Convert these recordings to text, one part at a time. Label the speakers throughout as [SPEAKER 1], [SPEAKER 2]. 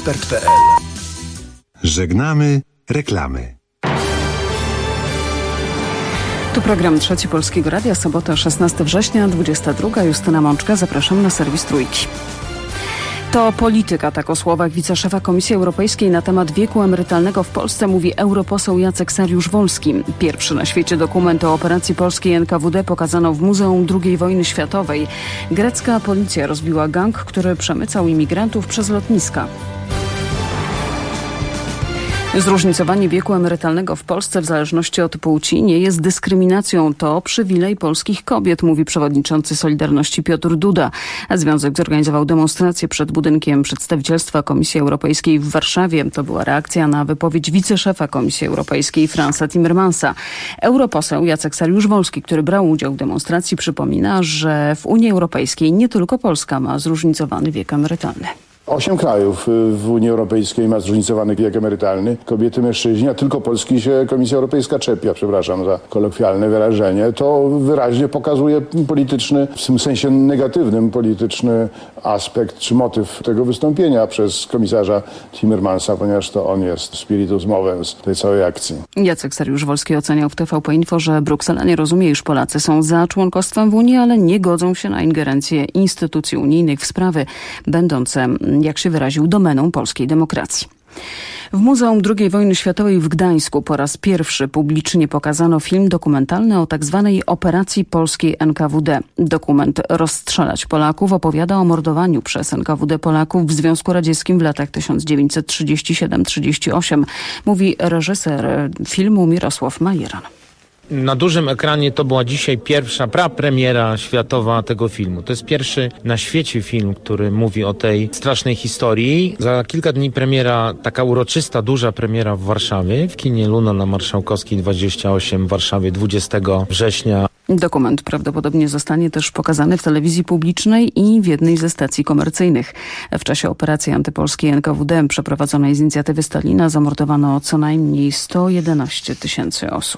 [SPEAKER 1] ekspert.pl.
[SPEAKER 2] Żegnamy reklamy.
[SPEAKER 3] Tu program Trzeci Polskiego Radia, sobota 16 września, 22. Justyna Mączka. Zapraszam na serwis Trójki. To polityka, tak o słowach wiceszefa Komisji Europejskiej na temat wieku emerytalnego w Polsce mówi europoseł Jacek Saryusz-Wolski. Pierwszy na świecie dokument o operacji polskiej NKWD pokazano w Muzeum II Wojny Światowej. Grecka policja rozbiła gang, który przemycał imigrantów przez lotniska. Zróżnicowanie wieku emerytalnego w Polsce w zależności od płci nie jest dyskryminacją. To przywilej polskich kobiet, mówi przewodniczący Solidarności Piotr Duda. A związek zorganizował demonstrację przed budynkiem przedstawicielstwa Komisji Europejskiej w Warszawie. To była reakcja na wypowiedź wiceszefa Komisji Europejskiej Fransa Timmermansa. Europoseł Jacek Saryusz-Wolski, który brał udział w demonstracji, przypomina, że w Unii Europejskiej nie tylko Polska ma zróżnicowany wiek emerytalny.
[SPEAKER 4] 8 krajów w Unii Europejskiej ma zróżnicowany wiek emerytalny. Kobiety, mężczyźni, a tylko Polski się Komisja Europejska czepia, przepraszam za kolokwialne wyrażenie. To wyraźnie pokazuje polityczny, w tym sensie negatywnym polityczny aspekt czy motyw tego wystąpienia przez komisarza Timmermansa, ponieważ to on jest spiritus movens tej całej akcji.
[SPEAKER 3] Jacek Saryusz-Wolski oceniał w TVP Info, że Bruksela nie rozumie, iż Polacy są za członkostwem w Unii, ale nie godzą się na ingerencję instytucji unijnych w sprawy będące, jak się wyraził, domeną polskiej demokracji. W Muzeum II Wojny Światowej w Gdańsku po raz pierwszy publicznie pokazano film dokumentalny o tzw. operacji polskiej NKWD. Dokument Rozstrzelać Polaków opowiada o mordowaniu przez NKWD Polaków w Związku Radzieckim w latach 1937-38, mówi reżyser filmu Mirosław Majeran.
[SPEAKER 5] Na dużym ekranie to była dzisiaj pierwsza prapremiera światowa tego filmu. To jest pierwszy na świecie film, który mówi o tej strasznej historii. Za kilka dni premiera, taka uroczysta, duża premiera w Warszawie, w kinie Luna na Marszałkowskiej 28 w Warszawie 20 września.
[SPEAKER 3] Dokument prawdopodobnie zostanie też pokazany w telewizji publicznej i w jednej ze stacji komercyjnych. W czasie operacji antypolskiej NKWD przeprowadzonej z inicjatywy Stalina zamordowano co najmniej 111 000 osób.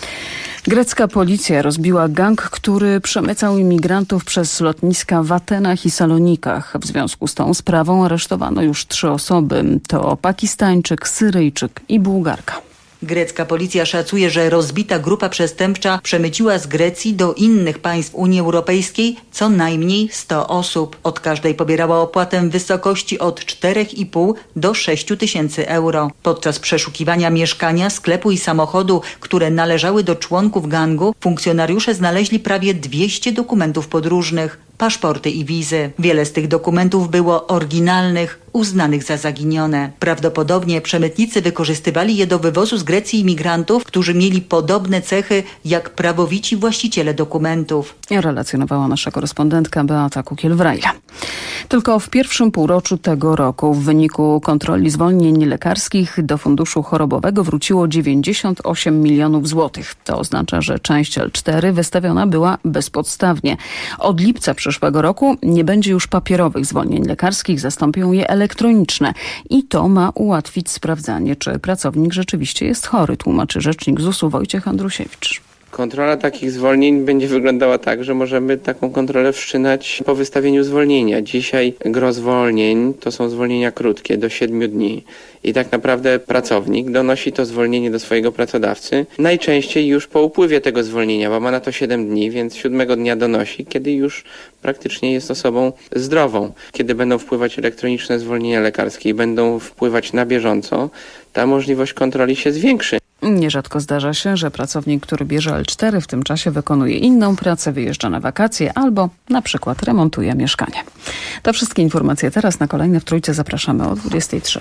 [SPEAKER 3] Grecka policja rozbiła gang, który przemycał imigrantów przez lotniska w Atenach i Salonikach. W związku z tą sprawą aresztowano już 3 osoby. To Pakistańczyk, Syryjczyk i Bułgarka.
[SPEAKER 6] Grecka policja szacuje, że rozbita grupa przestępcza przemyciła z Grecji do innych państw Unii Europejskiej co najmniej 100 osób. Od każdej pobierała opłatę w wysokości od 4,5 do 6 tysięcy euro. Podczas przeszukiwania mieszkania, sklepu i samochodu, które należały do członków gangu, funkcjonariusze znaleźli prawie 200 dokumentów podróżnych, paszporty i wizy. Wiele z tych dokumentów było oryginalnych, uznanych za zaginione. Prawdopodobnie przemytnicy wykorzystywali je do wywozu z Grecji imigrantów, którzy mieli podobne cechy jak prawowici właściciele dokumentów.
[SPEAKER 3] Relacjonowała nasza korespondentka Beata Kukiel-Wrajla. Tylko w pierwszym półroczu tego roku w wyniku kontroli zwolnień lekarskich do funduszu chorobowego wróciło 98 milionów złotych. To oznacza, że część L4 wystawiona była bezpodstawnie. Od lipca przyszłego roku nie będzie już papierowych zwolnień lekarskich, zastąpią je elektroniczne. I to ma ułatwić sprawdzanie, czy pracownik rzeczywiście jest chory, tłumaczy rzecznik ZUS-u Wojciech Andrusiewicz.
[SPEAKER 7] Kontrola takich zwolnień będzie wyglądała tak, że możemy taką kontrolę wszczynać po wystawieniu zwolnienia. Dzisiaj gros zwolnień to są zwolnienia krótkie, do 7 dni. I tak naprawdę pracownik donosi to zwolnienie do swojego pracodawcy najczęściej już po upływie tego zwolnienia, bo ma na to 7 dni, więc 7 dnia donosi, kiedy już praktycznie jest osobą zdrową. Kiedy będą wpływać elektroniczne zwolnienia lekarskie i będą wpływać na bieżąco, ta możliwość kontroli się zwiększy.
[SPEAKER 3] Nierzadko zdarza się, że pracownik, który bierze L4 w tym czasie wykonuje inną pracę, wyjeżdża na wakacje albo na przykład remontuje mieszkanie. To wszystkie informacje teraz. Na kolejne w Trójce zapraszamy o 23.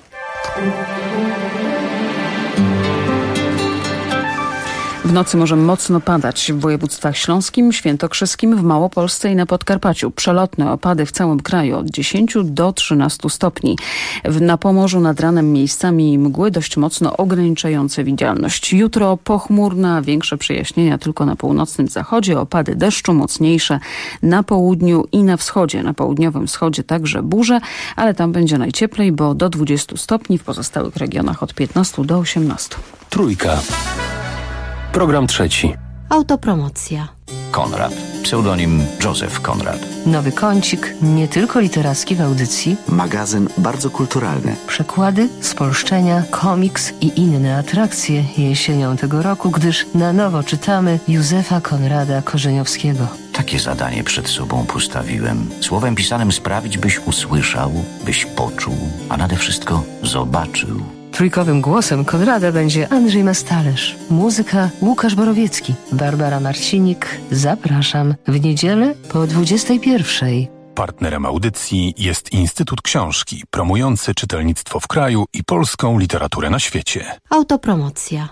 [SPEAKER 3] W nocy może mocno padać w województwach śląskim, świętokrzyskim, w Małopolsce i na Podkarpaciu. Przelotne opady w całym kraju od 10 do 13 stopni. Na Pomorzu nad ranem miejscami mgły dość mocno ograniczające widzialność. Jutro pochmurna, większe przejaśnienia tylko na północnym zachodzie, opady deszczu mocniejsze na południu i na wschodzie. Na południowym wschodzie także burze, ale tam będzie najcieplej, bo do 20 stopni, w pozostałych regionach od 15 do 18.
[SPEAKER 1] Trójka. Program trzeci.
[SPEAKER 8] Autopromocja.
[SPEAKER 1] Konrad. pseudonim Józef Konrad.
[SPEAKER 2] Nowy kącik, nie tylko literacki w audycji.
[SPEAKER 8] Magazyn bardzo kulturalny.
[SPEAKER 2] Przekłady, spolszczenia, komiks i inne atrakcje jesienią tego roku, gdyż na nowo czytamy Józefa Konrada Korzeniowskiego.
[SPEAKER 1] Takie zadanie przed sobą postawiłem. Słowem pisanym sprawić, byś usłyszał, byś poczuł, a nade wszystko zobaczył.
[SPEAKER 2] Trójkowym głosem Konrada będzie Andrzej Mastalerz. Muzyka Łukasz Borowiecki. Barbara Marcinik. Zapraszam w niedzielę po 21:00.
[SPEAKER 9] Partnerem audycji jest Instytut Książki, promujący czytelnictwo w kraju i polską literaturę na świecie.
[SPEAKER 10] Autopromocja.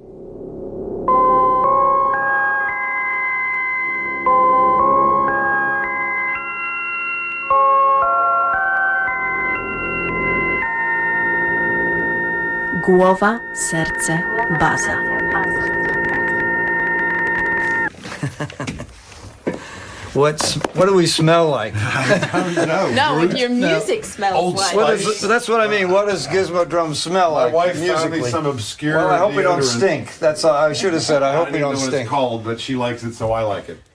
[SPEAKER 10] Głowa, serce, baza.
[SPEAKER 11] What do we smell like?
[SPEAKER 10] No, your music smells like.
[SPEAKER 11] That's what I mean. What does Gizmo Drum smell like?
[SPEAKER 12] My wife
[SPEAKER 11] musically?
[SPEAKER 12] found me some obscure.
[SPEAKER 11] Well, I hope we don't
[SPEAKER 12] deodorant.
[SPEAKER 11] stink. That's all. I should have said. I hope we
[SPEAKER 12] don't
[SPEAKER 11] don't
[SPEAKER 12] know what
[SPEAKER 11] stink.
[SPEAKER 12] it's called, but she likes it, so I like it.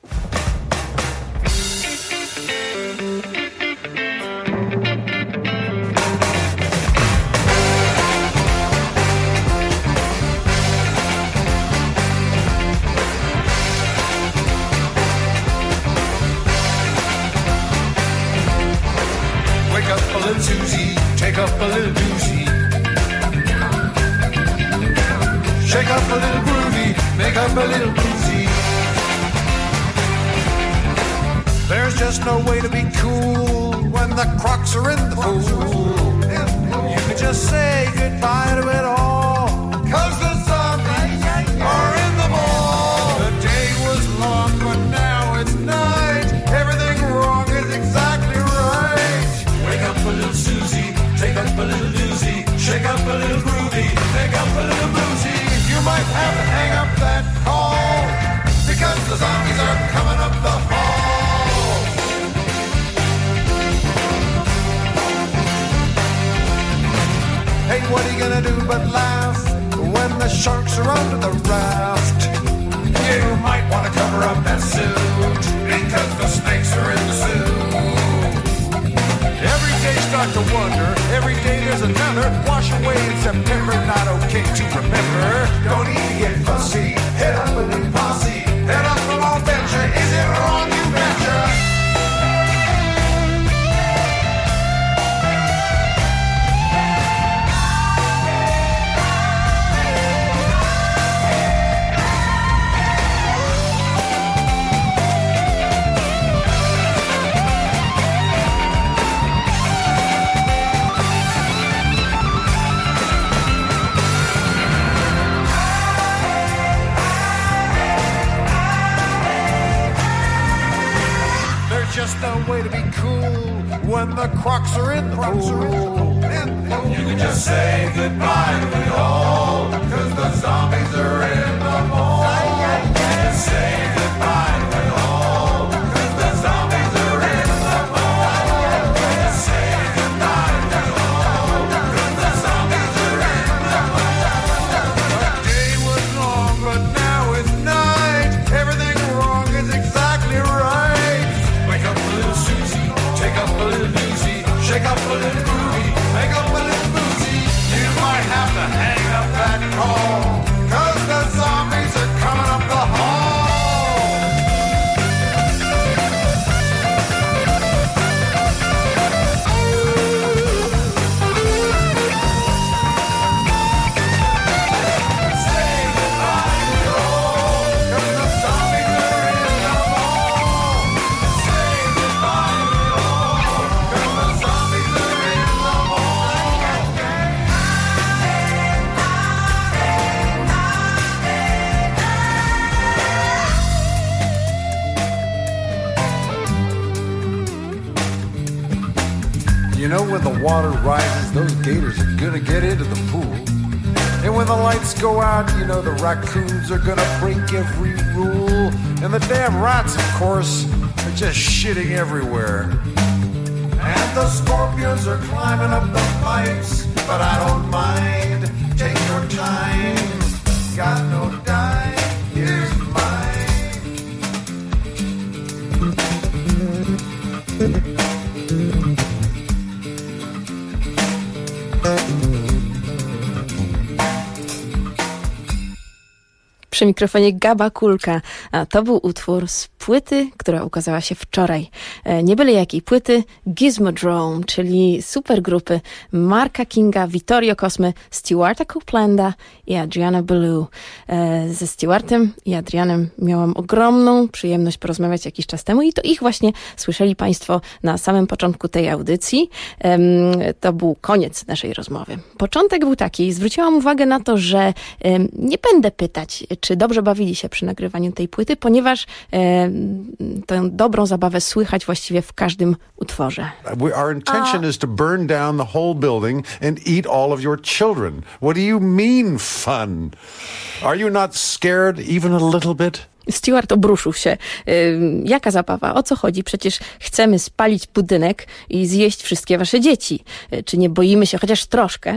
[SPEAKER 13] Susie, take up a little doozy. Shake up a little groovy, make up a little boozy. There's just no way to be cool when the crocs are in the pool. You can just say goodbye to it all, 'cause the zombies are in the mall. The day was long, but now it's night. Everything wrong is exactly right. Wake up a little Susie, take up a little doozy, shake up a little groovy, make up a little boozy. You might have to hang up that call, because the zombies are coming up the hall. Hey, what are you gonna do but laugh when the sharks are under the raft? You might want to cover up that suit, because the snakes are in the suit. Every day start to wonder, every day there's another. Wash away in September, not okay to remember. Don't need to get fussy, head up a new posse. Head up a long venture, is it wrong, you betcha? Just no way to be cool when the crocs are in the pool. You can just say goodbye to it all, 'cause the zombies are in the mall. Just say goodbye to it all, 'cause the zombies are in the mall. Just say goodbye to it all, 'cause the zombies are in the mall. The day was long, but now it's night. Everything wrong is exactly right. Wake up a little Susie, take up a little doozy, shake up a little groovy, make up a little boozy. You might have to hang up that call, 'cause the zombies are coming up the hall. You know, when the water rises, those gators are gonna get into the pool. And when the lights go out, you know the raccoons are gonna break every rule. And the damn rats, of course, are just shitting everywhere. And the scorpions are climbing up the pipes, but I don't mind. Take your time, got no dime, here's mine.
[SPEAKER 14] Przy mikrofonie Gaba Kulka, a to był utwór z płyty, która ukazała się wczoraj. Nie byle jakiej płyty, Gizmodrome, czyli supergrupy Marka Kinga, Vittorio Cosme, Stewarta Coplanda i Adriana Belew. Ze Stewartem i Adrianem miałam ogromną przyjemność porozmawiać jakiś czas temu i to ich właśnie słyszeli Państwo na samym początku tej audycji. To był koniec naszej rozmowy. Początek był taki, zwróciłam uwagę na to, że nie będę pytać, czy dobrze bawili się przy nagrywaniu tej płyty, ponieważ tę dobrą zabawę słychać właściwie w każdym utworze.
[SPEAKER 12] Our intention is to burn down the whole building and eat all of your children. What do you mean fun? Are you not scared even a little bit?
[SPEAKER 14] Stewart obruszył się. Jaka zabawa? O co chodzi? Przecież chcemy spalić budynek i zjeść wszystkie wasze dzieci. Czy nie boimy się chociaż troszkę?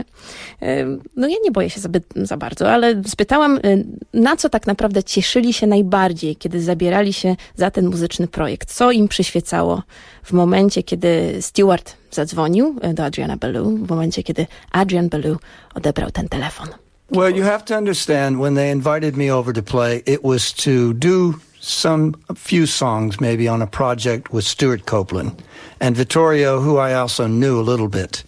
[SPEAKER 14] No ja nie boję się za bardzo, ale spytałam, na co tak naprawdę cieszyli się najbardziej, kiedy zabierali się za ten muzyczny projekt. Co im przyświecało w momencie, kiedy Stewart zadzwonił do Adriana Belew, w momencie, kiedy Adrian Belew odebrał ten telefon.
[SPEAKER 11] Well, you have to understand, when they invited me over to play, it was to do a few songs maybe on a project with Stuart Copeland and Vittorio, who I also knew a little bit.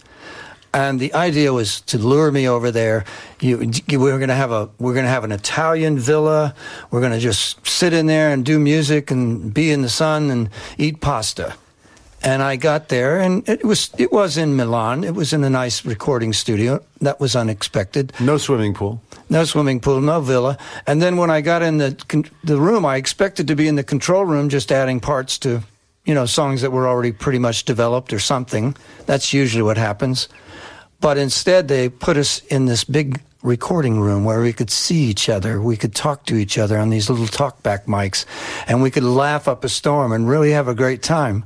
[SPEAKER 11] And the idea was to lure me over there. We're going to have an Italian villa. We're going to just sit in there and do music and be in the sun and eat pasta. And I got there, and it was in Milan. It was in a nice recording studio. That was unexpected.
[SPEAKER 12] No swimming pool.
[SPEAKER 11] No swimming pool, no villa. And then when I got in the room, I expected to be in the control room just adding parts to, songs that were already pretty much developed or something. That's usually what happens. But instead, they put us in this big recording room where we could see each other. We could talk to each other on these little talkback mics. And we could laugh up a storm and really have a great time.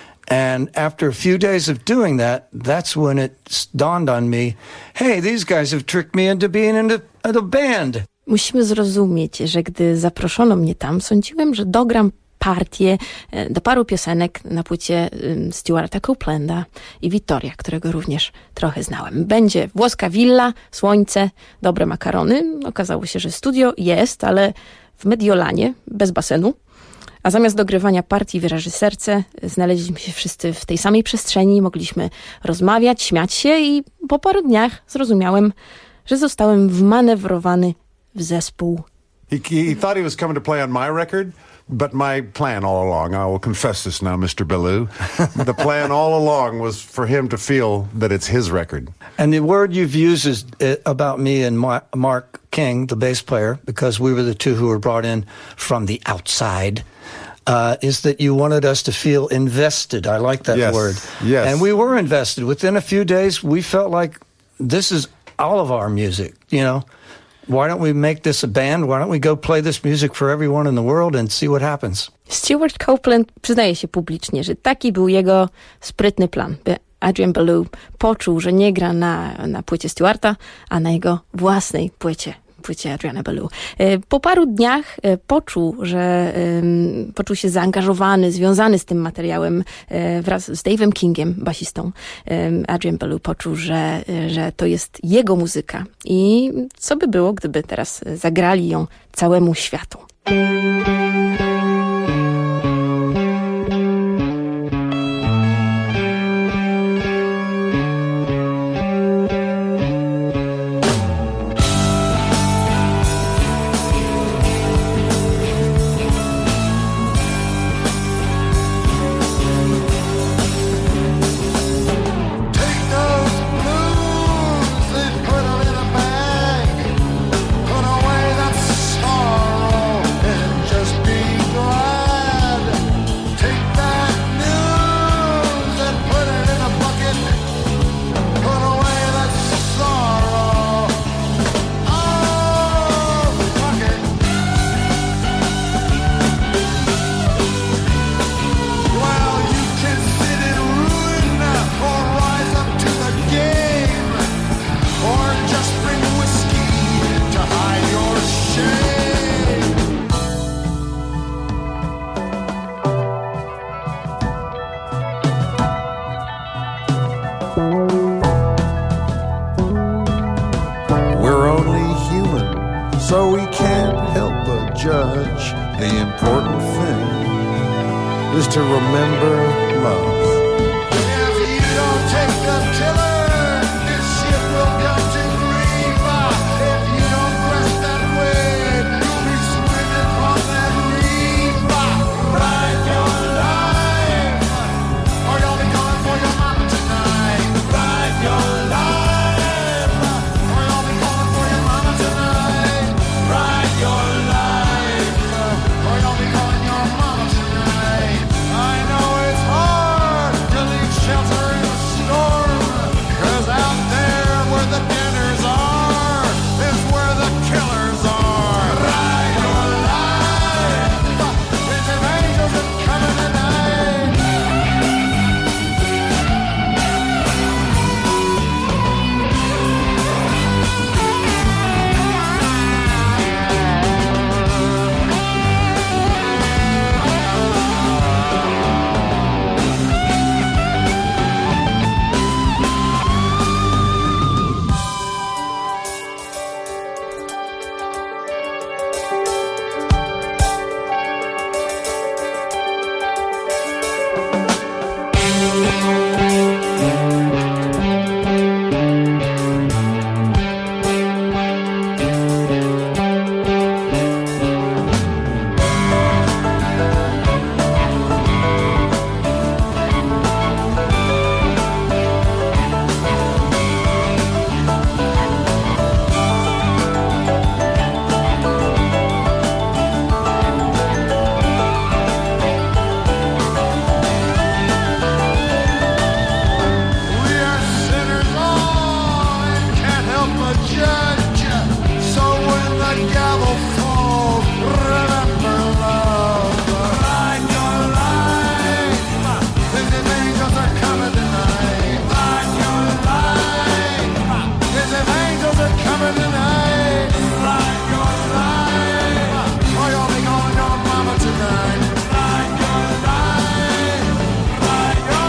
[SPEAKER 11] And after a few days of doing that, that's when it dawned on me, hey, these guys have tricked me into being in a band.
[SPEAKER 14] Musimy zrozumieć, że gdy zaproszono mnie tam, sądziłem, że dogram partię do paru piosenek na płycie Stewarta Coplanda i Vittoria, którego również trochę znałem. Będzie włoska willa, słońce, dobre makarony. Okazało się, że studio jest, ale w Mediolanie, bez basenu. A zamiast dogrywania partii w reżyserce znaleźliśmy się wszyscy w tej samej przestrzeni, mogliśmy rozmawiać, śmiać się i po paru dniach zrozumiałem, że zostałem wmanewrowany w zespół.
[SPEAKER 12] He thought he was coming to play on my record, but my plan all along, I will confess this now, Mr. Belew, the plan all along was for him to feel that it's his record.
[SPEAKER 11] And the word you've used is about me and Mark King, the bass player, because we were the two who were brought in from the outside. Is that you wanted us to feel invested. I like that word.
[SPEAKER 12] Yes.
[SPEAKER 11] And we were invested. Within a few days, we felt like this is all of our music, Why don't we make this a band? Why don't we go play this music for everyone in the world and see what happens?
[SPEAKER 14] Stuart Copeland przyznaje się publicznie, że taki był jego sprytny plan, by Adrian Belew poczuł, że nie gra na płycie Stewarta, a na jego własnej płycie Adriana Belew. Po paru dniach poczuł się zaangażowany, związany z tym materiałem wraz z Dave'em Kingiem, basistą. Adrian Belew poczuł, że to jest jego muzyka i co by było, gdyby teraz zagrali ją całemu światu.
[SPEAKER 13] Put away that sorrow and so we can't help but judge. The important thing is to remember love. If you don't take the tiller, this ship will come to grief. If you don't press that way, you'll be swimming from that reef. Ride your life, or you'll be calling for your mama tonight. Ride your life, or you'll be calling for your mama tonight. Ride your life, or you'll be calling your mama tonight. I know it's hard to leave shelter in a storm, 'cause out there where the dinners are is where the killers are. Ride your life, there's some angels that coming tonight. We are sinners all and can't help but judge. So when the gavel falls, remember love. Ride your life, as if angels are coming tonight. Ride your life, as if angels are coming tonight. Ride your life, or you'll be calling your mama tonight. Ride your life, ride your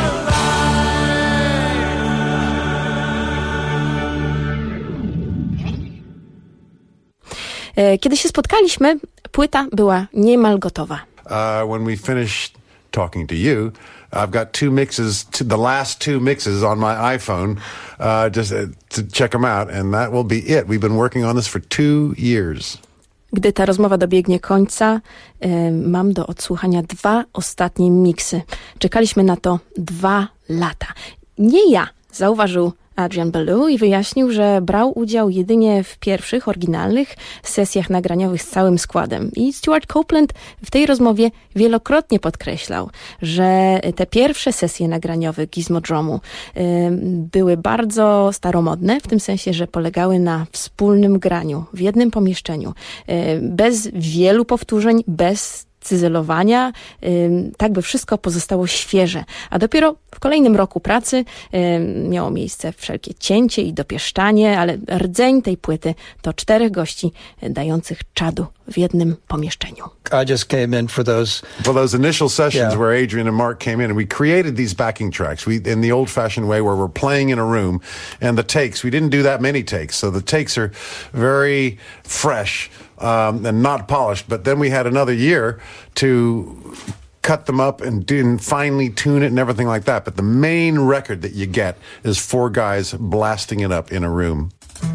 [SPEAKER 14] Kiedy się spotkaliśmy, płyta była niemal gotowa.
[SPEAKER 12] When we finished talking to you, I've got two mixes, the last two mixes on my iPhone, just to check them out, and that will be it. We've been working on this for 2 years.
[SPEAKER 14] Gdy ta rozmowa dobiegnie końca, mam do odsłuchania 2 ostatnie miksy. Czekaliśmy na to 2 lata. Nie ja, zauważył Adrian Belew i wyjaśnił, że brał udział jedynie w pierwszych, oryginalnych sesjach nagraniowych z całym składem. I Stewart Copeland w tej rozmowie wielokrotnie podkreślał, że te pierwsze sesje nagraniowe Gizmodromu były bardzo staromodne, w tym sensie, że polegały na wspólnym graniu w jednym pomieszczeniu, bez wielu powtórzeń, bez cyzelowania, tak by wszystko pozostało świeże. A dopiero w kolejnym roku pracy miało miejsce wszelkie cięcie i dopieszczanie, ale rdzeń tej płyty to 4 gości dających czadu w jednym pomieszczeniu.
[SPEAKER 11] I just came in for those
[SPEAKER 12] initial sessions where Adrian and Mark came in, and we created these backing tracks in the old-fashioned way where we're playing in a room, and the takes, we didn't do that many takes, so the takes are very fresh and not polished, but then we had another year to cut them up and finally tune it and everything like that. But the main record that you get is 4 guys blasting it up in a room.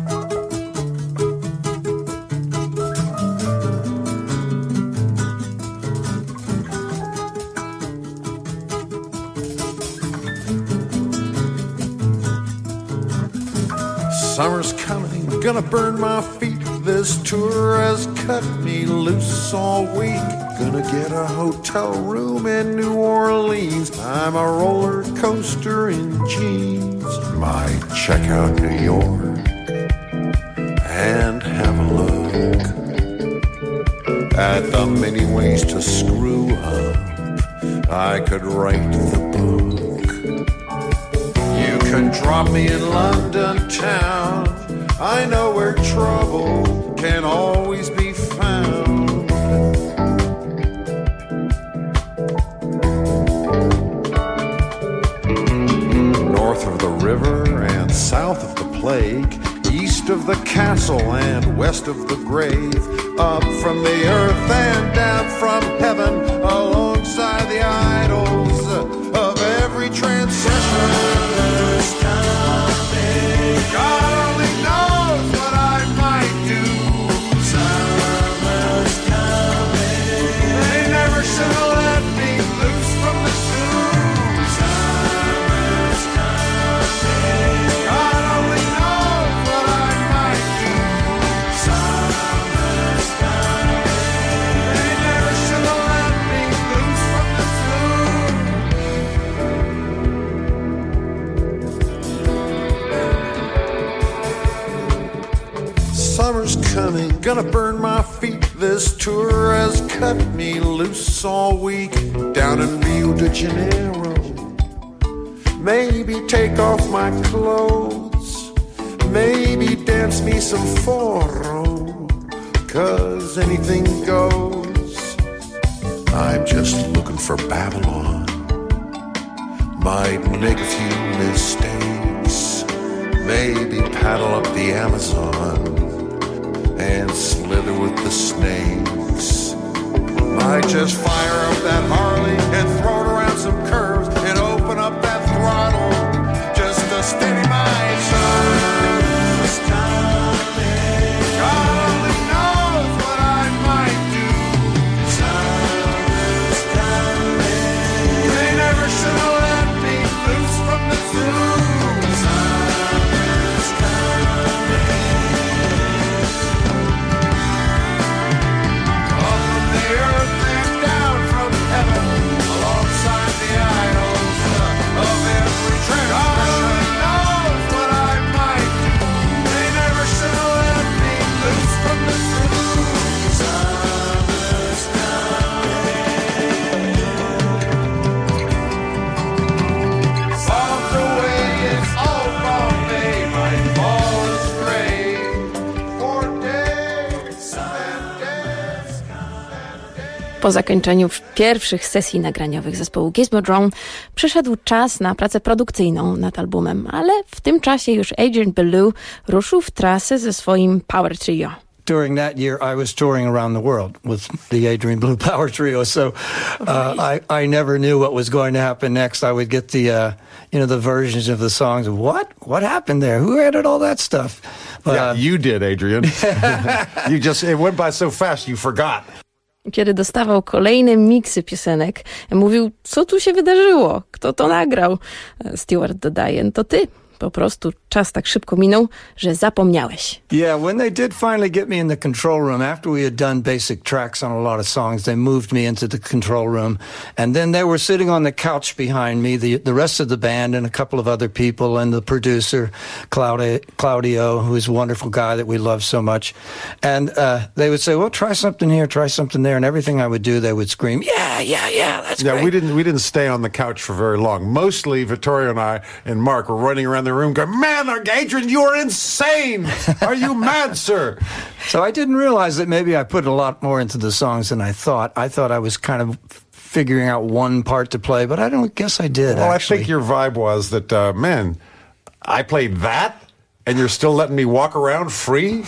[SPEAKER 13] Summer's coming, gonna burn my feet. This tour has cut me loose all week. Gonna get a hotel room in New Orleans. I'm a roller coaster in jeans. Might check out New York and have a look at the many ways to screw up. I could write the book. You can drop me in London town. I know where trouble can always be found. North of the river and south of the plague, east of the castle and west of the grave, up from the earth and down from heaven, alongside the idols of every transgression. God only knows what I might do. Summer's coming. They never should have let me loose from the zoo. Summer's coming. God only knows what I might do. Summer's coming. They never should have let me loose from the zoo. Summer's coming, gonna burn my feet. This tour has cut me loose all week. Down in Rio de Janeiro, maybe take off my clothes, maybe dance me some forró, 'cause anything goes. I'm just looking for Babylon, might make a few mistakes, maybe paddle up the Amazon and slither with the snakes. Might just fire up that Harley and throw it around some curves and open up that throttle just to steady my summer's coming. God only knows what I might do. Summer's coming. They never should have let me loose from the zoo. Summer's coming.
[SPEAKER 14] Po zakończeniu pierwszych sesji nagraniowych zespołu Gizmo Drone przyszedł czas na pracę produkcyjną nad albumem, ale w tym czasie już Adrian Belew ruszył w trasę ze swoim Power Trio.
[SPEAKER 11] During that year, I was touring around the world with the Adrian Belew Power Trio, so I never knew what was going to happen next. I would get the the versions of the songs. What happened there? Who added all that stuff?
[SPEAKER 12] Yeah, you did, Adrian. It went by so fast you forgot.
[SPEAKER 14] Kiedy dostawał kolejne miksy piosenek, mówił, co tu się wydarzyło? Kto to nagrał? Stewart dodaje, to ty. Po prostu czas tak szybko minął, że zapomniałeś.
[SPEAKER 11] Yeah, when they did finally get me in the control room, after we had done basic tracks on a lot of songs, they moved me into the control room. And then they were sitting on the couch behind me, the rest of the band and a couple of other people and the producer, Claudio, who is a wonderful guy that we love so much. And they would say, well, try something here, try something there. And everything I would do, they would scream, yeah, that's great.
[SPEAKER 12] We didn't stay on the couch for very long. Mostly Vittorio and I and Mark were running around the room going, man, Adrian, you are insane. Are you mad, sir?
[SPEAKER 11] So I didn't realize that maybe I put a lot more into the songs than I thought. I thought I was kind of figuring out one part to play, but I don't guess I did,
[SPEAKER 12] Well,
[SPEAKER 11] actually.
[SPEAKER 12] I think your vibe was that, man, I played that and you're still letting me walk around free?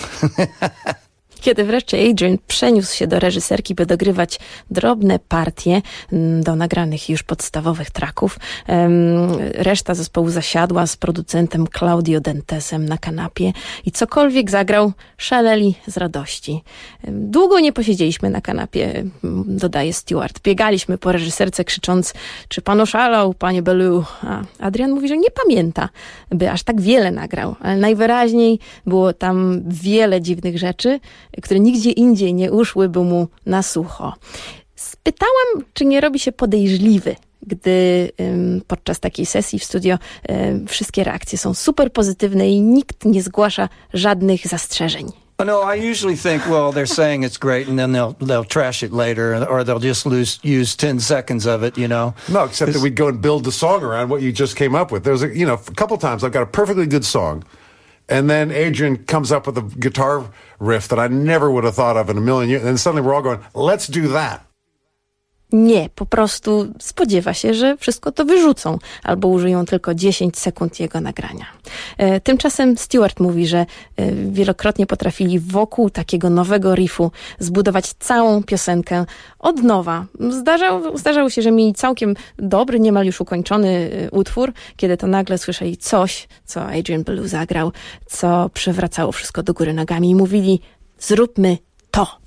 [SPEAKER 14] Kiedy wreszcie Adrian przeniósł się do reżyserki, by dogrywać drobne partie do nagranych już podstawowych tracków, reszta zespołu zasiadła z producentem Claudio Dentesem na kanapie i cokolwiek zagrał, szaleli z radości. Długo nie posiedzieliśmy na kanapie, dodaje Stewart. Biegaliśmy po reżyserce krzycząc, czy pan oszalał, panie Belew? A Adrian mówi, że nie pamięta, by aż tak wiele nagrał, ale najwyraźniej było tam wiele dziwnych rzeczy, które nigdzie indziej nie uszłyby mu na sucho. Spytałam, czy nie robi się podejrzliwy, gdy podczas takiej sesji w studio wszystkie reakcje są super pozytywne i nikt nie zgłasza żadnych zastrzeżeń.
[SPEAKER 11] No, I usually think, well, they're saying it's great, and then they'll trash it later, or they'll just use 10 seconds of it,
[SPEAKER 12] No, except that we'd go and build the song around what you just came up with. There's a couple times I've got a perfectly good song, and then Adrian comes up with a guitar riff that I never would have thought of in a million years, and suddenly we're all going, let's do that.
[SPEAKER 14] Nie, po prostu spodziewa się, że wszystko to wyrzucą albo użyją tylko 10 sekund jego nagrania. Tymczasem Stewart mówi, że wielokrotnie potrafili wokół takiego nowego riffu zbudować całą piosenkę od nowa. Zdarzało się, że mieli całkiem dobry, niemal już ukończony utwór, kiedy to nagle słyszeli coś, co Adrian Belew zagrał, co przywracało wszystko do góry nogami i mówili: zróbmy to.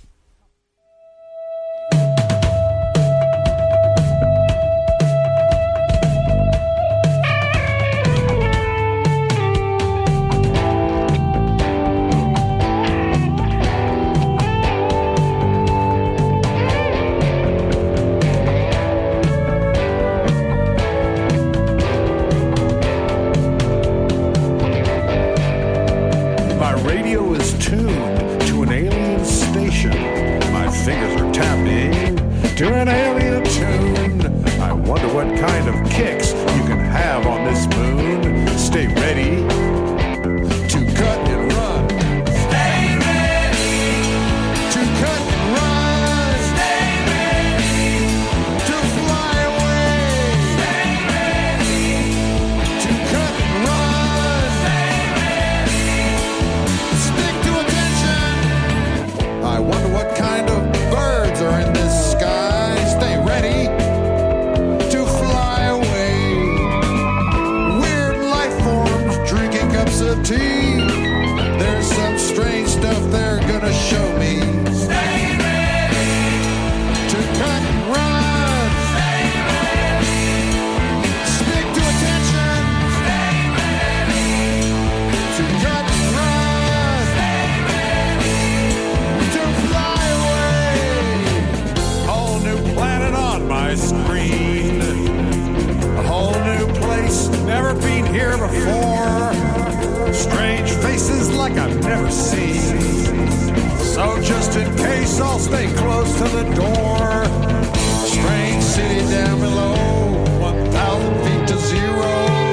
[SPEAKER 13] To an alien tune. I wonder what kind of kicks you can have on this moon. Stay ready to cut and run. Stay ready to cut and run. Stay ready to fly away. Stay ready to cut and run. Stay ready. Stick to attention. I wonder what kind of birds are in this sky. Stay ready to fly away. Weird life forms drinking cups of tea. There's some strange stuff they're gonna show me. Stay ready to cut and run. Stay ready. Stick to attention. Stay ready to cut and run. Stay ready to fly away. Whole new planet on my screen. A whole new place, never been here before. Strange faces like I've never seen. So just in case, I'll stay close to the door. Strange city down below, 1,000 feet to zero.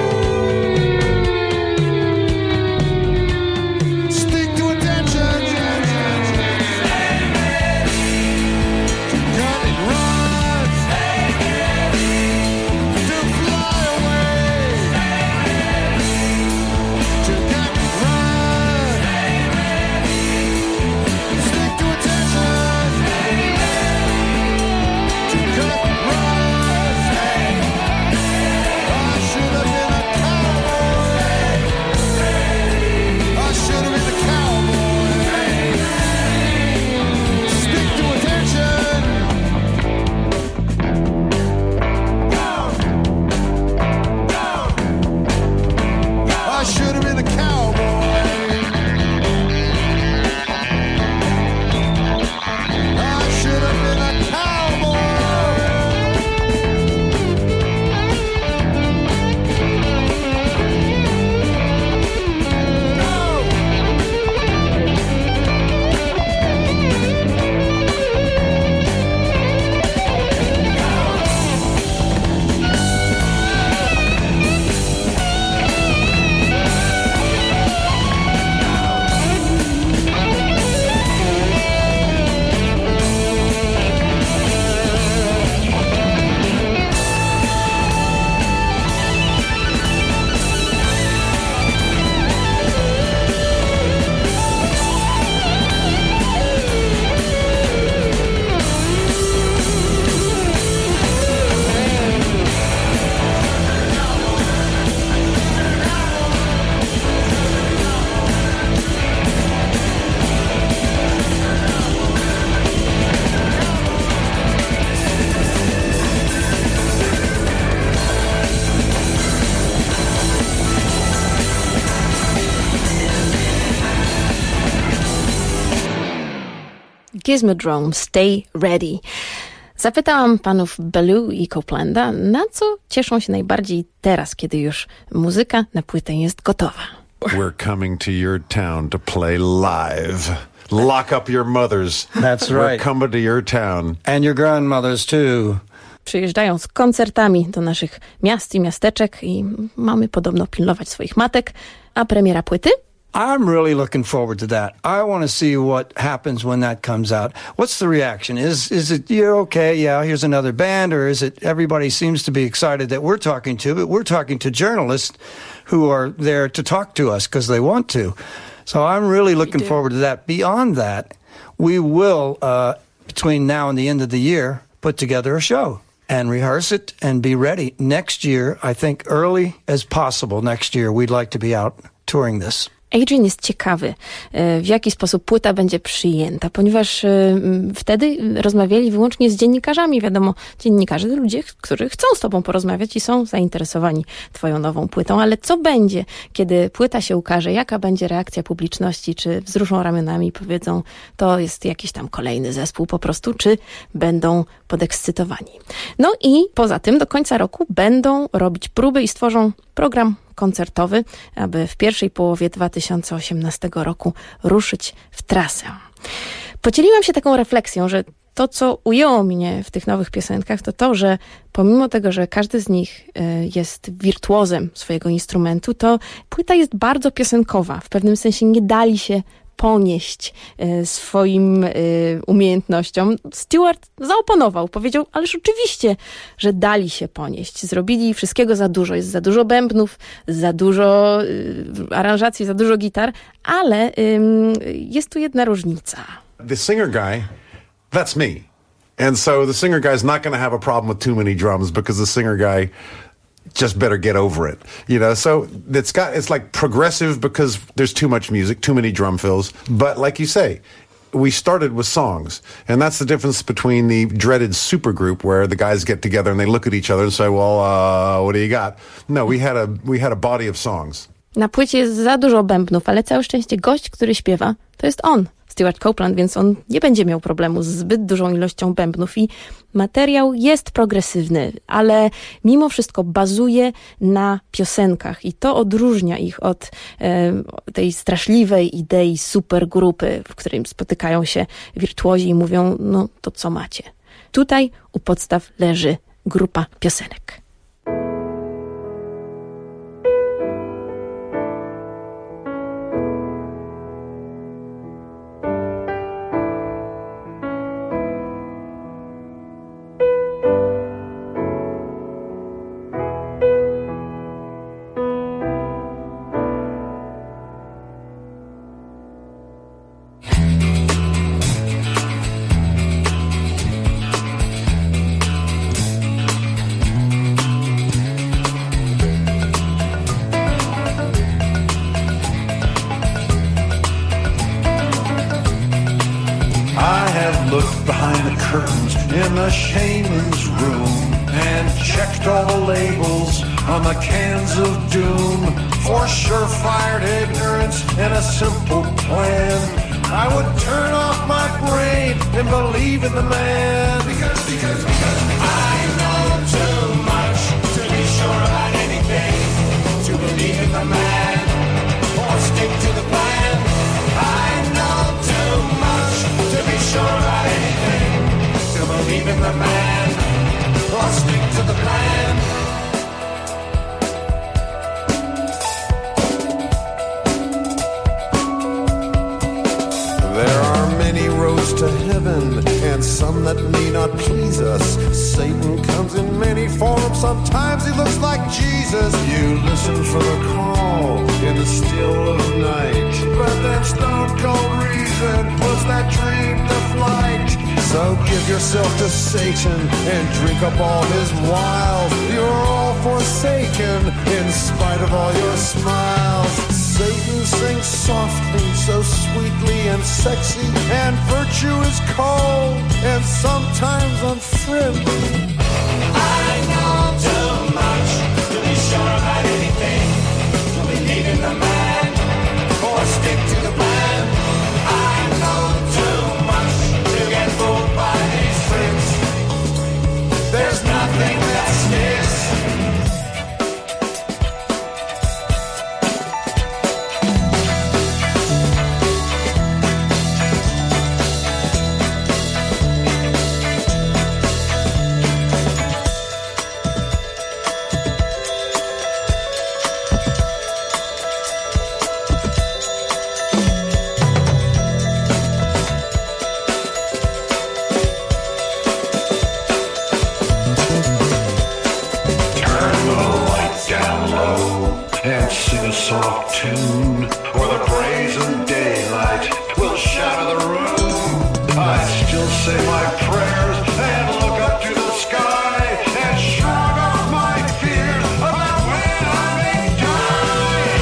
[SPEAKER 13] Stick to attention. Stay ready to cut and run. Stay ready to fly away. Stay ready to cut and run. Stay ready. Stick to attention. Stay ready to cut and run. Stay ready. I should have been a cowboy. I should have been a cowboy. Stick to attention. I should have been a cowboy. I should have been a cowboy.
[SPEAKER 14] Gizmodrome, Stay Ready. Zapytałam panów Belew i Copelanda, na co cieszą się najbardziej teraz, kiedy już muzyka na płytę jest gotowa.
[SPEAKER 12] We're coming to your town to play live. Lock up your mothers.
[SPEAKER 11] That's
[SPEAKER 12] We're
[SPEAKER 11] right.
[SPEAKER 12] coming to your town.
[SPEAKER 11] And your grandmothers too.
[SPEAKER 14] Przyjeżdżają z koncertami do naszych miast i miasteczek i mamy podobno pilnować swoich matek. A premiera płyty?
[SPEAKER 11] I'm really looking forward to that. I want to see what happens when that comes out. What's the reaction? Is it, you're okay, yeah, here's another band, or is it everybody seems to be excited that we're talking to, but we're talking to journalists who are there to talk to us because they want to. So I'm really looking forward to that. Beyond that, we will, between now and the end of the year, put together a show and rehearse it and be ready. Next year, I think early as possible next year, we'd like to be out touring this.
[SPEAKER 14] Adrian jest ciekawy, w jaki sposób płyta będzie przyjęta, ponieważ wtedy rozmawiali wyłącznie z dziennikarzami. Wiadomo, dziennikarze to ludzie, którzy chcą z tobą porozmawiać i są zainteresowani twoją nową płytą, ale co będzie, kiedy płyta się ukaże, jaka będzie reakcja publiczności, czy wzruszą ramionami i powiedzą, to jest jakiś tam kolejny zespół po prostu, czy będą podekscytowani. No i poza tym do końca roku będą robić próby i stworzą program koncertowy, aby w pierwszej połowie 2018 roku ruszyć w trasę. Podzieliłam się taką refleksją, że to, co ujęło mnie w tych nowych piosenkach, to to, że pomimo tego, że każdy z nich jest wirtuozem swojego instrumentu, to płyta jest bardzo piosenkowa. W pewnym sensie nie dali się ponieść swoim umiejętnościom. Stewart zaoponował, powiedział, ależ oczywiście, że dali się ponieść. Zrobili wszystkiego za dużo. Jest za dużo bębnów, za dużo aranżacji, za dużo gitar, ale jest tu jedna różnica.
[SPEAKER 12] The singer guy, that's me. And so the singer guy's not going to have a problem with too many drums because the singer guy just better get over it, you know. So it's like progressive because there's too much music, too many drum fills. But like you say, we started with songs, and that's the difference between the dreaded supergroup where the guys get together and they look at each other and say, "Well, what do you got?" No, we had a body of songs.
[SPEAKER 14] Na płycie jest za dużo bębnów, ale całe szczęście gość, który śpiewa, to jest on, Stewart Copeland, więc on nie będzie miał problemu z zbyt dużą ilością bębnów i materiał jest progresywny, ale mimo wszystko bazuje na piosenkach i to odróżnia ich od tej straszliwej idei supergrupy, w którym spotykają się wirtuozi i mówią, no to co macie? Tutaj u podstaw leży grupa piosenek.
[SPEAKER 13] Looked behind the curtains in the shaman's room and checked all the labels on the cans of doom for sure-fired ignorance and a simple plan. I would turn off my brain and believe in the man because I know too much to be sure about anything, to believe in the man or stick to the plan. I know too much to be sure about anything, to believe in the man or stick to the plan. There are many roads to heaven and some that may not please us. Satan comes in many forms, sometimes he looks like Jesus. You listen for the call in the still of night, but then stone cold reason puts that dream to flight. So give yourself to Satan and drink up all his wiles. You're all forsaken in spite of all your smiles. Satan sings softly, so sweetly and sexy, and virtue is cold and sometimes unfriendly. I know too much to be sure about anything, to believe in the man or stick to the plan. I know too much to get fooled by these tricks. There's nothing that sticks. soft tune or the brazen daylight will shatter the room. I still say my prayers and look up to the sky and shrug off my fears about when I may die.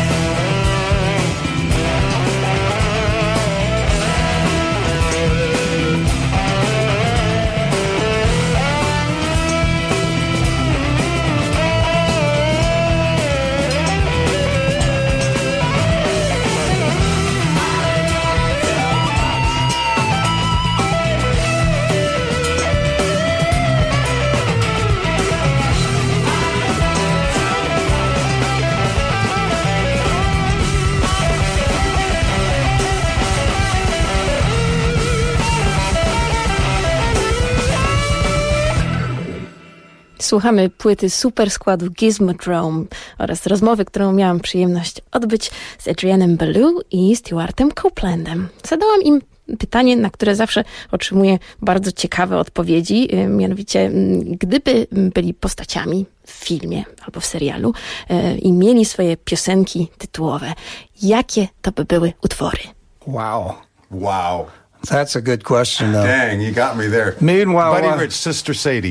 [SPEAKER 14] Słuchamy płyty super składu Gizmodrome oraz rozmowy, którą miałam przyjemność odbyć z Adrianem Belew i Stuartem Copelandem. Zadałam im pytanie, na które zawsze otrzymuję bardzo ciekawe odpowiedzi, mianowicie gdyby byli postaciami w filmie albo w serialu i mieli swoje piosenki tytułowe, jakie to by były utwory?
[SPEAKER 11] Wow.
[SPEAKER 12] Wow.
[SPEAKER 11] That's a good question, though.
[SPEAKER 12] Dang, you got me there.
[SPEAKER 11] Meanwhile,
[SPEAKER 12] Buddy Rich, Sister Sadie.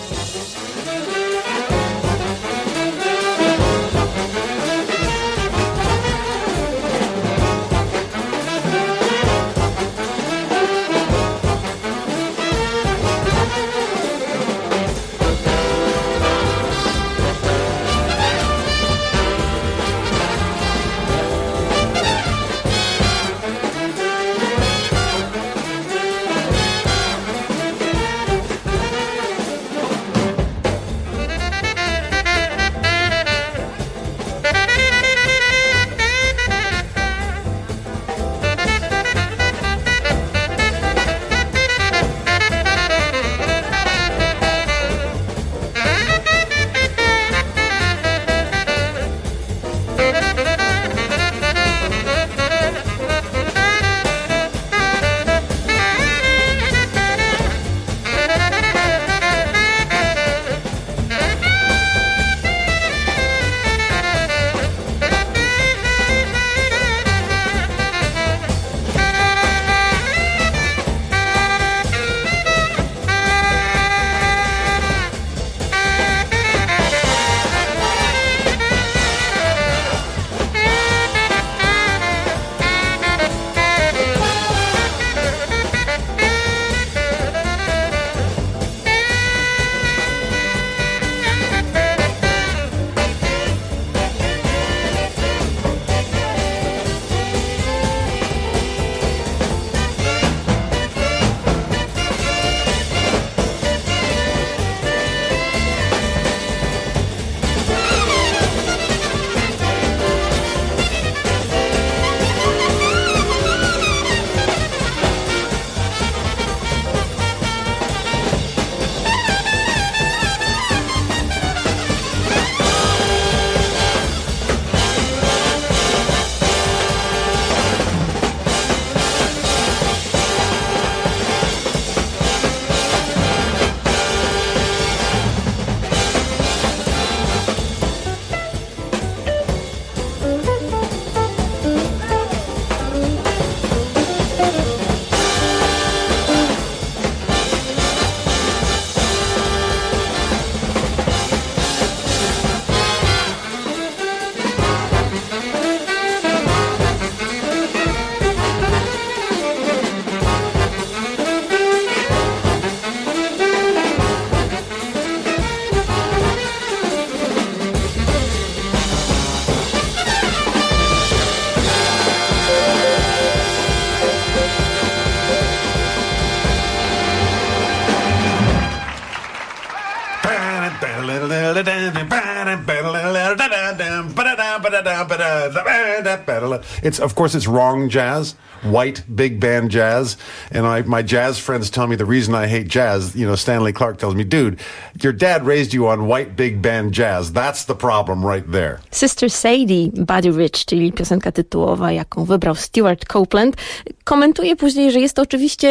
[SPEAKER 12] It's, of course, it's wrong jazz, white big band jazz. And my jazz friends tell me the reason I hate jazz, Stanley Clarke tells me, dude, your dad raised you on white big band jazz. That's the problem right there.
[SPEAKER 14] Sister Sadie, Buddy Rich, czyli piosenka tytułowa, jaką wybrał Stuart Copeland, komentuje później, że jest to oczywiście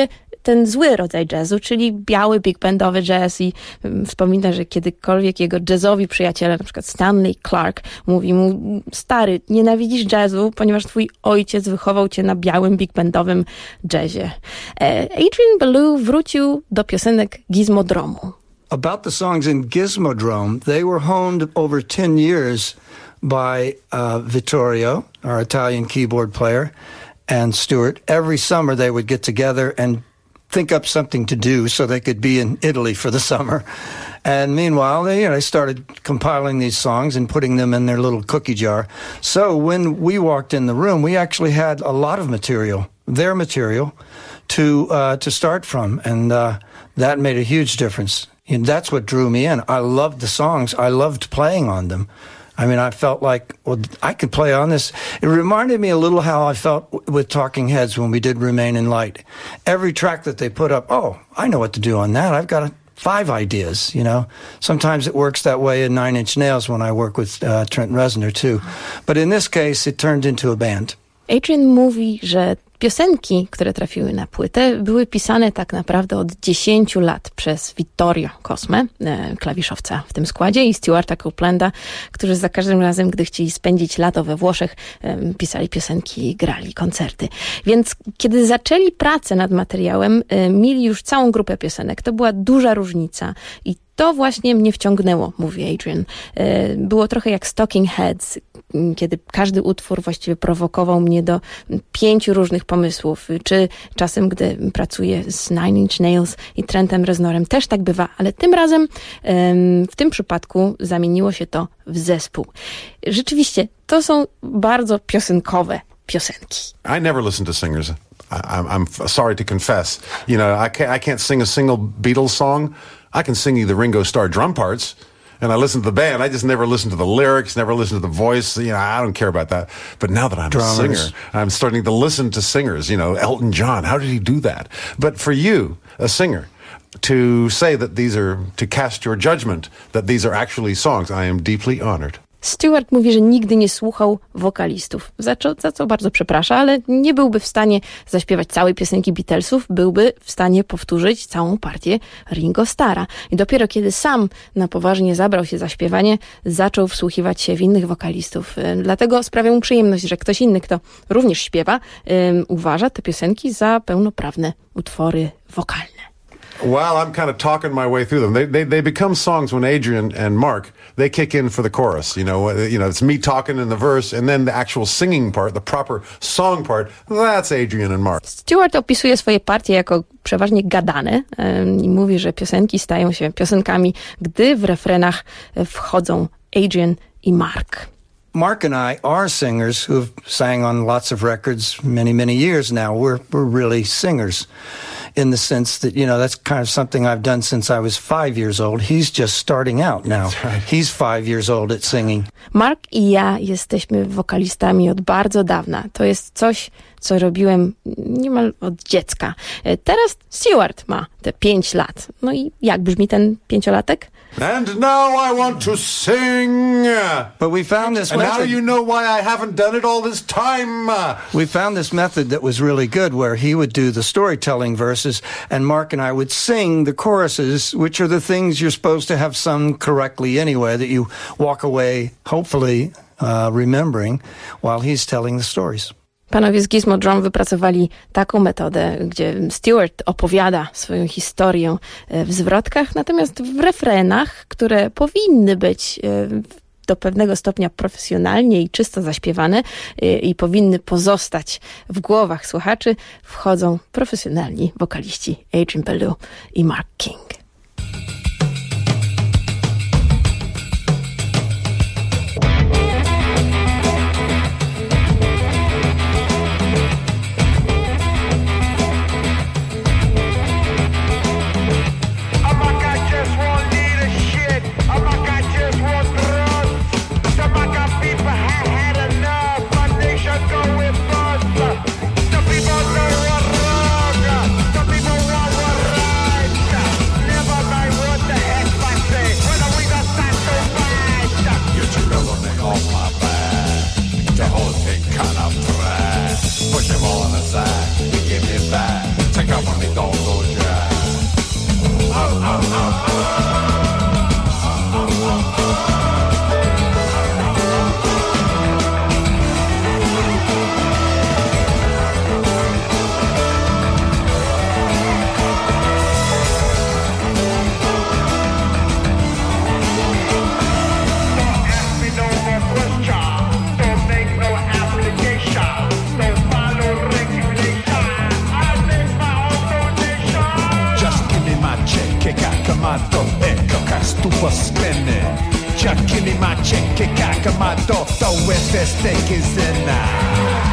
[SPEAKER 14] ten zły rodzaj jazzu, czyli biały big bandowy jazz i wspomina, że kiedykolwiek jego jazzowi przyjaciele, na przykład Stanley Clarke, mówi mu: stary, nienawidzisz jazzu, ponieważ twój ojciec wychował cię na białym big bandowym jazzie. Adrian Belew wrócił do piosenek Gizmodromu.
[SPEAKER 11] About the songs in Gizmodrome, they were honed over 10 years by Vittorio, our Italian keyboard player, and Stuart. Every summer they would get together and think up something to do so they could be in Italy for the summer. And meanwhile, they started compiling these songs and putting them in their little cookie jar. So when we walked in the room, we actually had a lot of material, their material, to start from, and that made a huge difference. And that's what drew me in. I loved the songs. I loved playing on them. I mean, I felt like, well, I could play on this. It reminded me a little how I felt with Talking Heads when we did Remain in Light. Every track that they put up, oh, I know what to do on that. I've got 5 ideas, Sometimes it works that way in Nine Inch Nails when I work with Trent Reznor too. But in this case, it turned into a band.
[SPEAKER 14] Adrian mówi, że piosenki, które trafiły na płytę, były pisane tak naprawdę od 10 lat przez Vittorio Cosme, klawiszowca w tym składzie, i Stuarta Coplanda, którzy za każdym razem, gdy chcieli spędzić lato we Włoszech, pisali piosenki i grali koncerty. Więc kiedy zaczęli pracę nad materiałem, mieli już całą grupę piosenek. To była duża różnica i to właśnie mnie wciągnęło, mówi Adrian. Było trochę jak Talking Heads, kiedy każdy utwór właściwie prowokował mnie do 5 różnych pomysłów. Czy czasem, gdy pracuję z Nine Inch Nails i Trentem Reznorem, też tak bywa, ale tym razem w tym przypadku zamieniło się to w zespół. Rzeczywiście, to są bardzo piosenkowe piosenki.
[SPEAKER 12] I never listen to singers. I'm sorry to confess. I can't sing a single Beatles song. I can sing you the Ringo Starr drum parts, and I listen to the band. I just never listen to the lyrics, never listen to the voice. I don't care about that. But now that I'm a singer, I'm starting to listen to singers. Elton John, how did he do that? But for you, a singer, to say that to cast your judgment that these are actually songs, I am deeply honored.
[SPEAKER 14] Stuart mówi, że nigdy nie słuchał wokalistów, za co bardzo przeprasza, ale nie byłby w stanie zaśpiewać całej piosenki Beatlesów, byłby w stanie powtórzyć całą partię Ringo Starra. I dopiero kiedy sam na poważnie zabrał się za śpiewanie, zaczął wsłuchiwać się w innych wokalistów. Dlatego sprawia mu przyjemność, że ktoś inny, kto również śpiewa, uważa te piosenki za pełnoprawne utwory wokalne.
[SPEAKER 12] Well, I'm kind of talking my way through them. They become songs when Adrian and Mark, they kick in for the chorus. It's me talking in the verse, and then the actual singing part, the proper song part, that's Adrian and Mark.
[SPEAKER 14] Stuart opisuje swoje partie jako przeważnie gadane i mówi, że piosenki stają się piosenkami, gdy w refrenach wchodzą Adrian i Mark.
[SPEAKER 11] Mark and I are singers who've sang on lots of records many, many years now. We're really singers in the sense that, that's kind of something I've done since I was 5 years old. He's just starting out now. Right. He's 5 years old at singing.
[SPEAKER 14] Mark i ja jesteśmy wokalistami od bardzo dawna. To jest coś, co robiłem niemal od dziecka. Teraz Stuart ma te 5 lat. No i jak brzmi ten 5-latek?
[SPEAKER 12] And now I want to sing.
[SPEAKER 11] But we found this
[SPEAKER 12] method. And now you know why I haven't done it all this time.
[SPEAKER 11] We found this method that was really good, where he would do the storytelling verses and Mark and I would sing the choruses, which are the things you're supposed to have sung correctly anyway, that you walk away hopefully remembering while he's telling the stories.
[SPEAKER 14] Panowie z Gizmodrome wypracowali taką metodę, gdzie Stuart opowiada swoją historię w zwrotkach, natomiast w refrenach, które powinny być do pewnego stopnia profesjonalnie i czysto zaśpiewane i powinny pozostać w głowach słuchaczy, wchodzą profesjonalni wokaliści Adrian Belew i Mark King.
[SPEAKER 13] Never for spinning. Just give me my check, kick out my door, throw it, the steak is in now.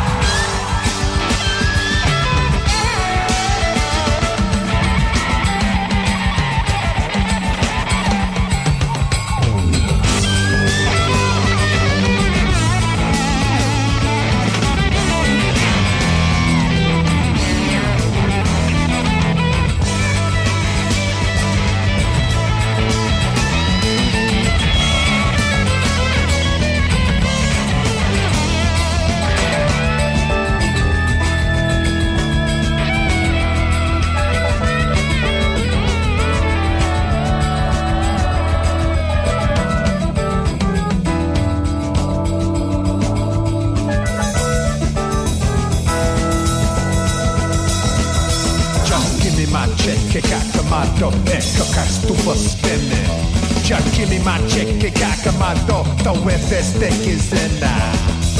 [SPEAKER 13] Just give me my check, kick out my door, throw it, the steak is in now.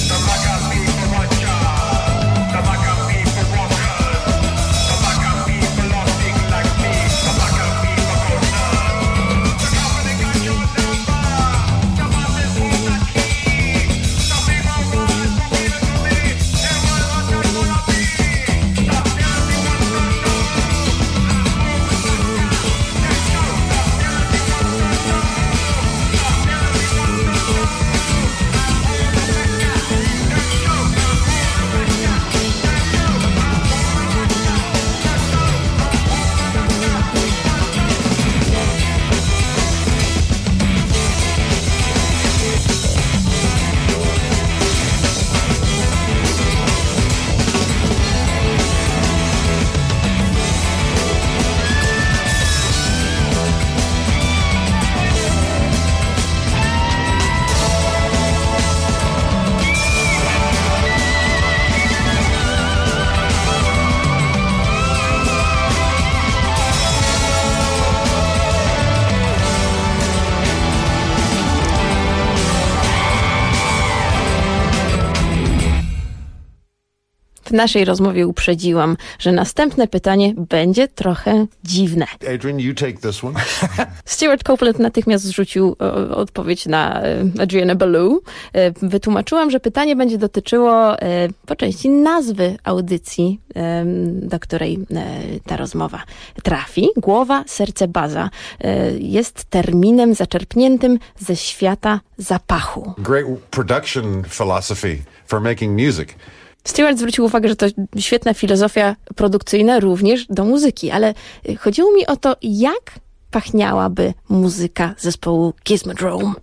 [SPEAKER 14] W naszej rozmowie uprzedziłam, że następne pytanie będzie trochę dziwne.
[SPEAKER 12] Adrian, you take this one.
[SPEAKER 14] Stuart Copeland natychmiast zrzucił odpowiedź na Adriana Belew. Wytłumaczyłam, że pytanie będzie dotyczyło po części nazwy audycji, do której ta rozmowa trafi. Głowa, serce, baza jest terminem zaczerpniętym ze świata zapachu.
[SPEAKER 12] Great production philosophy for making music.
[SPEAKER 14] Stewart zwrócił uwagę, że to świetna filozofia produkcyjna również do muzyki, ale chodziło mi o to, jak pachniałaby muzyka zespołu Gizmodrome.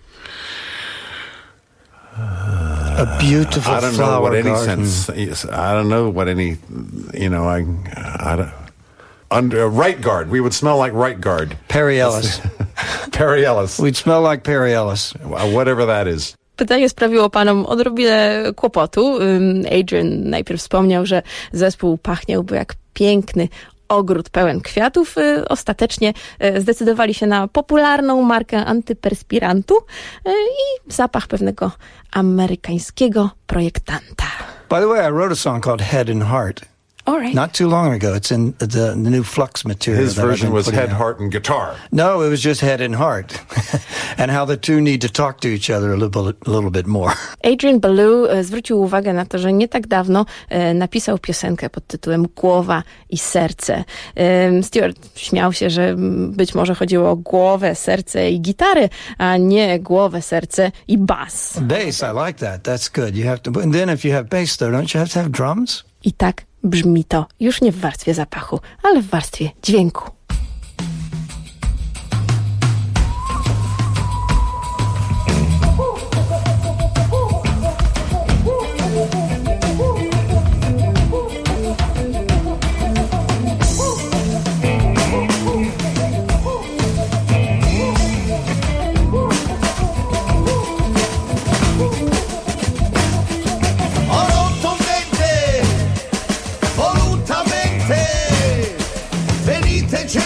[SPEAKER 11] A beautiful
[SPEAKER 12] I don't know
[SPEAKER 11] flower
[SPEAKER 12] what any
[SPEAKER 11] garden.
[SPEAKER 12] sense. I don't know what any. You know, I don't. Under Right Guard, we would smell like Right Guard.
[SPEAKER 11] Perry Ellis.
[SPEAKER 12] Perry Ellis.
[SPEAKER 11] We'd smell like Perry Ellis.
[SPEAKER 12] Whatever that is.
[SPEAKER 14] Pytanie sprawiło panom odrobinę kłopotu. Adrian najpierw wspomniał, że zespół pachniałby jak piękny ogród pełen kwiatów. Ostatecznie zdecydowali się na popularną markę antyperspirantu i zapach pewnego amerykańskiego projektanta.
[SPEAKER 11] By the way, I wrote a song called Head and Heart.
[SPEAKER 14] All right.
[SPEAKER 11] Not too long ago. It's in the new Flux material.
[SPEAKER 12] His version was head, heart, and guitar.
[SPEAKER 11] No, it was just head and heart. And how the two need to talk to each other a little bit more.
[SPEAKER 14] Adrian Belew zwrócił uwagę na to, że nie tak dawno napisał piosenkę pod tytułem Głowa i serce. Stuart śmiał się, że być może chodziło o głowę, serce i gitary, a nie głowę, serce i bas.
[SPEAKER 11] Bass, I like that. That's good. You have to. And then if you have bass, though, don't you have to have drums?
[SPEAKER 14] I tak brzmi to już nie w warstwie zapachu, ale w warstwie dźwięku.
[SPEAKER 13] Volutamente venite già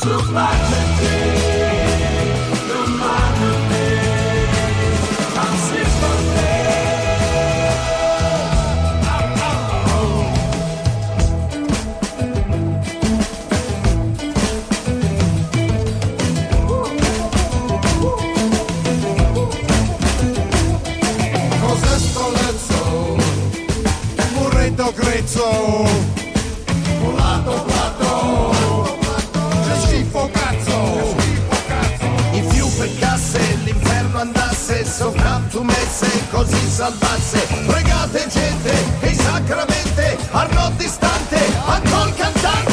[SPEAKER 13] Così salvasse, pregate gente che i sacramente arno distante, ancora il cantante.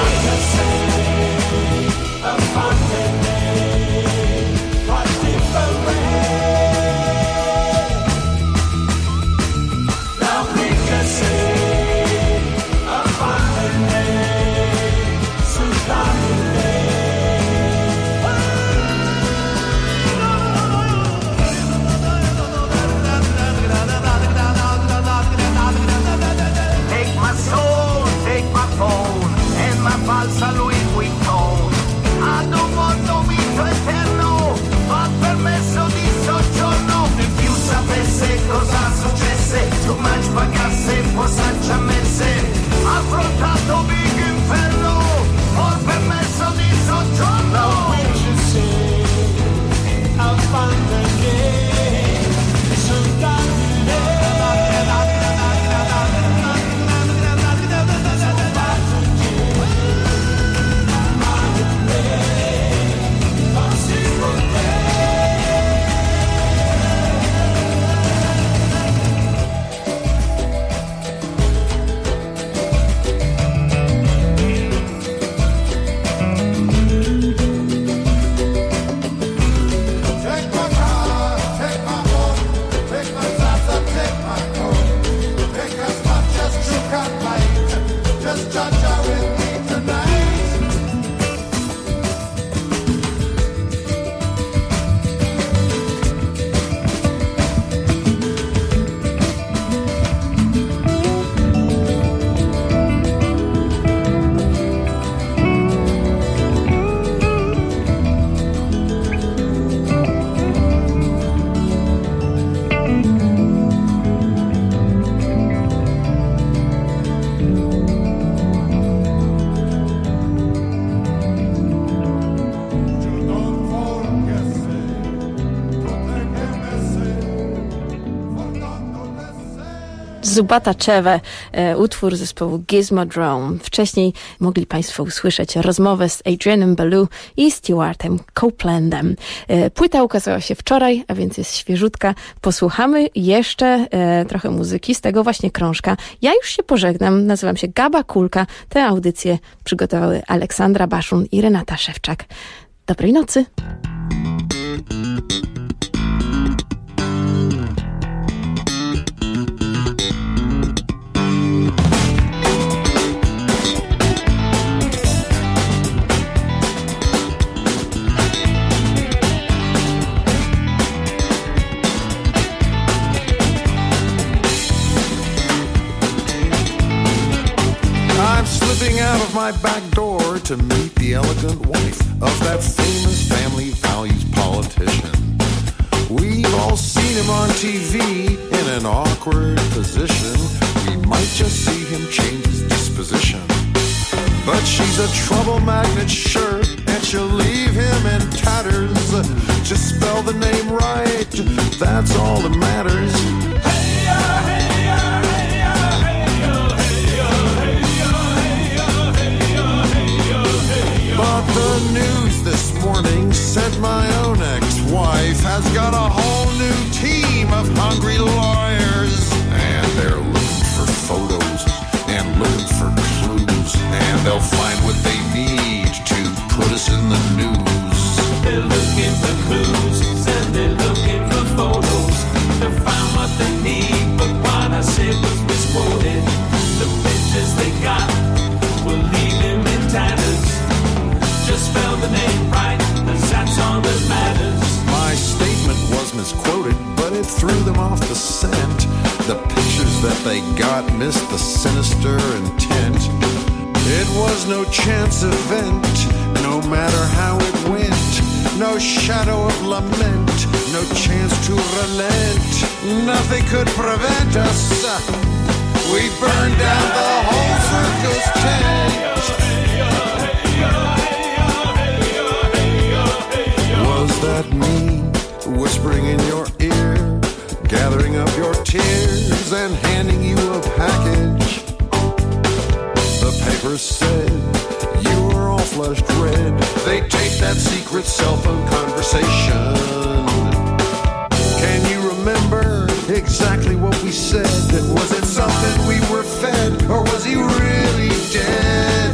[SPEAKER 15] Falsa Louis Vuitton ad un mondo mito eterno ma permesso di soggiorno e più sapesse cosa successe too much pagasse posaccia messe affrontato big inferno or permesso di soggiorno I'll find again
[SPEAKER 14] Zubata-Cheve, utwór zespołu Gizmodrome. Wcześniej mogli Państwo usłyszeć rozmowę z Adrianem Belew i Stuartem Copelandem. Płyta ukazała się wczoraj, a więc jest świeżutka. Posłuchamy jeszcze trochę muzyki z tego właśnie krążka. Ja już się pożegnam, nazywam się Gaba Kulka. Tę audycję przygotowały Aleksandra Baszun i Renata Szewczak. Dobrej nocy!
[SPEAKER 12] Out of my back door to meet the elegant wife of that famous family values politician. We've all seen him on TV in an awkward position. We might just see him change his disposition. But she's a trouble magnet, sure, and she'll leave him in tatters. Just spell the name right, that's all that matters. But the news this morning said my own ex-wife has got a whole new team of hungry lawyers. And they're looking for photos and looking for clues. And they'll find what they need to put us in the news. They're looking for clues and they're looking for photos to find what they need. But what I said was misquoted. The pictures they got will leave him in tatters. Just spell the name right, 'cause that's all that matters. My statement was misquoted, but it threw them off the scent. The pictures that they got missed the sinister intent. It was no chance event, no
[SPEAKER 13] no matter how it went. No shadow of lament, no chance to relent. Nothing could prevent us. We burned down the whole circus tent. Was that me whispering in your ear, gathering up your tears and handing you a package? The paper said you were all flushed red. They taped that secret cell phone conversation. Can you remember exactly what we said? Was it something we were fed, or was he really dead?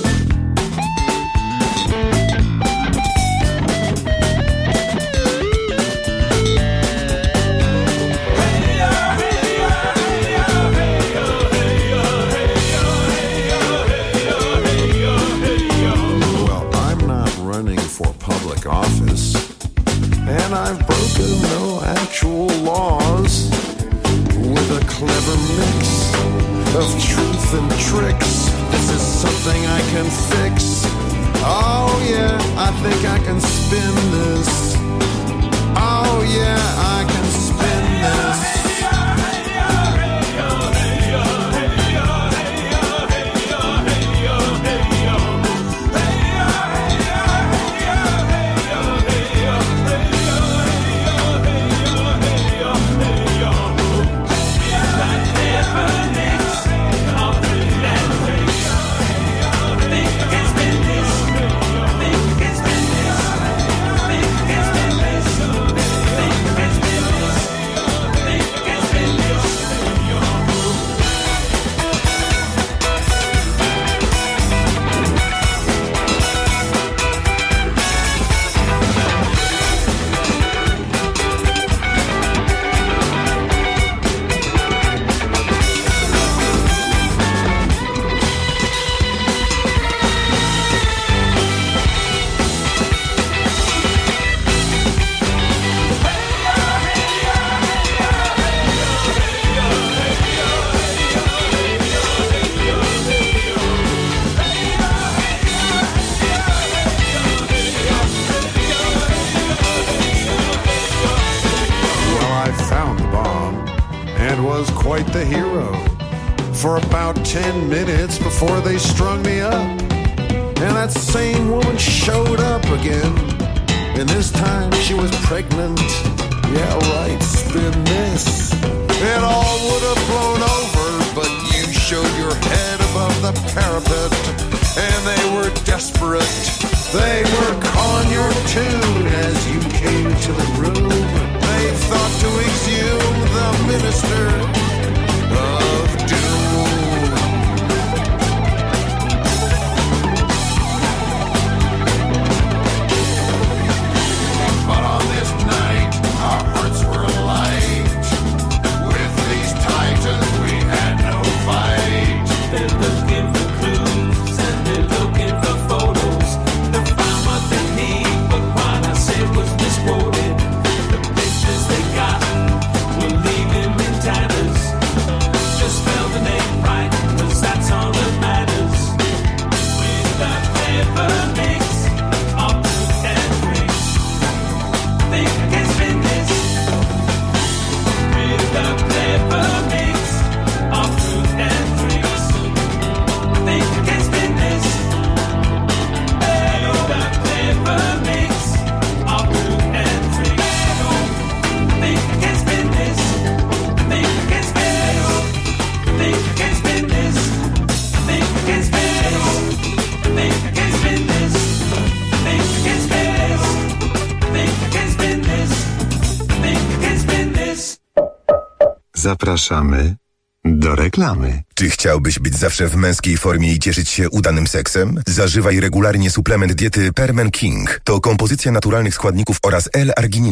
[SPEAKER 13] Office, and I've broken no actual laws with a clever mix of truth and tricks. This is something I can fix. Oh yeah, I think I can spin this. Oh yeah, I can spin this. The hero for about 10 minutes before they strung me up, and that same woman showed up again, and this time she was pregnant. Yeah, right, spin this. It all would have blown over, but you showed your head above the parapet, and they were desperate. They were calling your tune as you came to the room. They thought to exhume the minister of doom. But on this night, our hearts were light. With these titans, we had no fight. They're looking for clues and they're looking for photos to find what they need, but what I said was misquoted. The pictures they got will leave him in tatters. Just spell the name right, 'cause that's all that matters. With the clever mix of fruit and drinks, think I can spin this. With the clever mix of fruit and drinks, think I can spin this. With the clever mix of fruit and drinks, think I can spin this. Think I can spin this. Think I can spin this. Think I can spin this. Think I can spin this. Think I can spin this. Think I can spin this. Think I can spin this.
[SPEAKER 16] Zapraszamy do reklamy.
[SPEAKER 17] Czy chciałbyś być zawsze w męskiej formie i cieszyć się udanym seksem? Zażywaj regularnie suplement diety Permen King. To kompozycja naturalnych składników oraz L-argininy.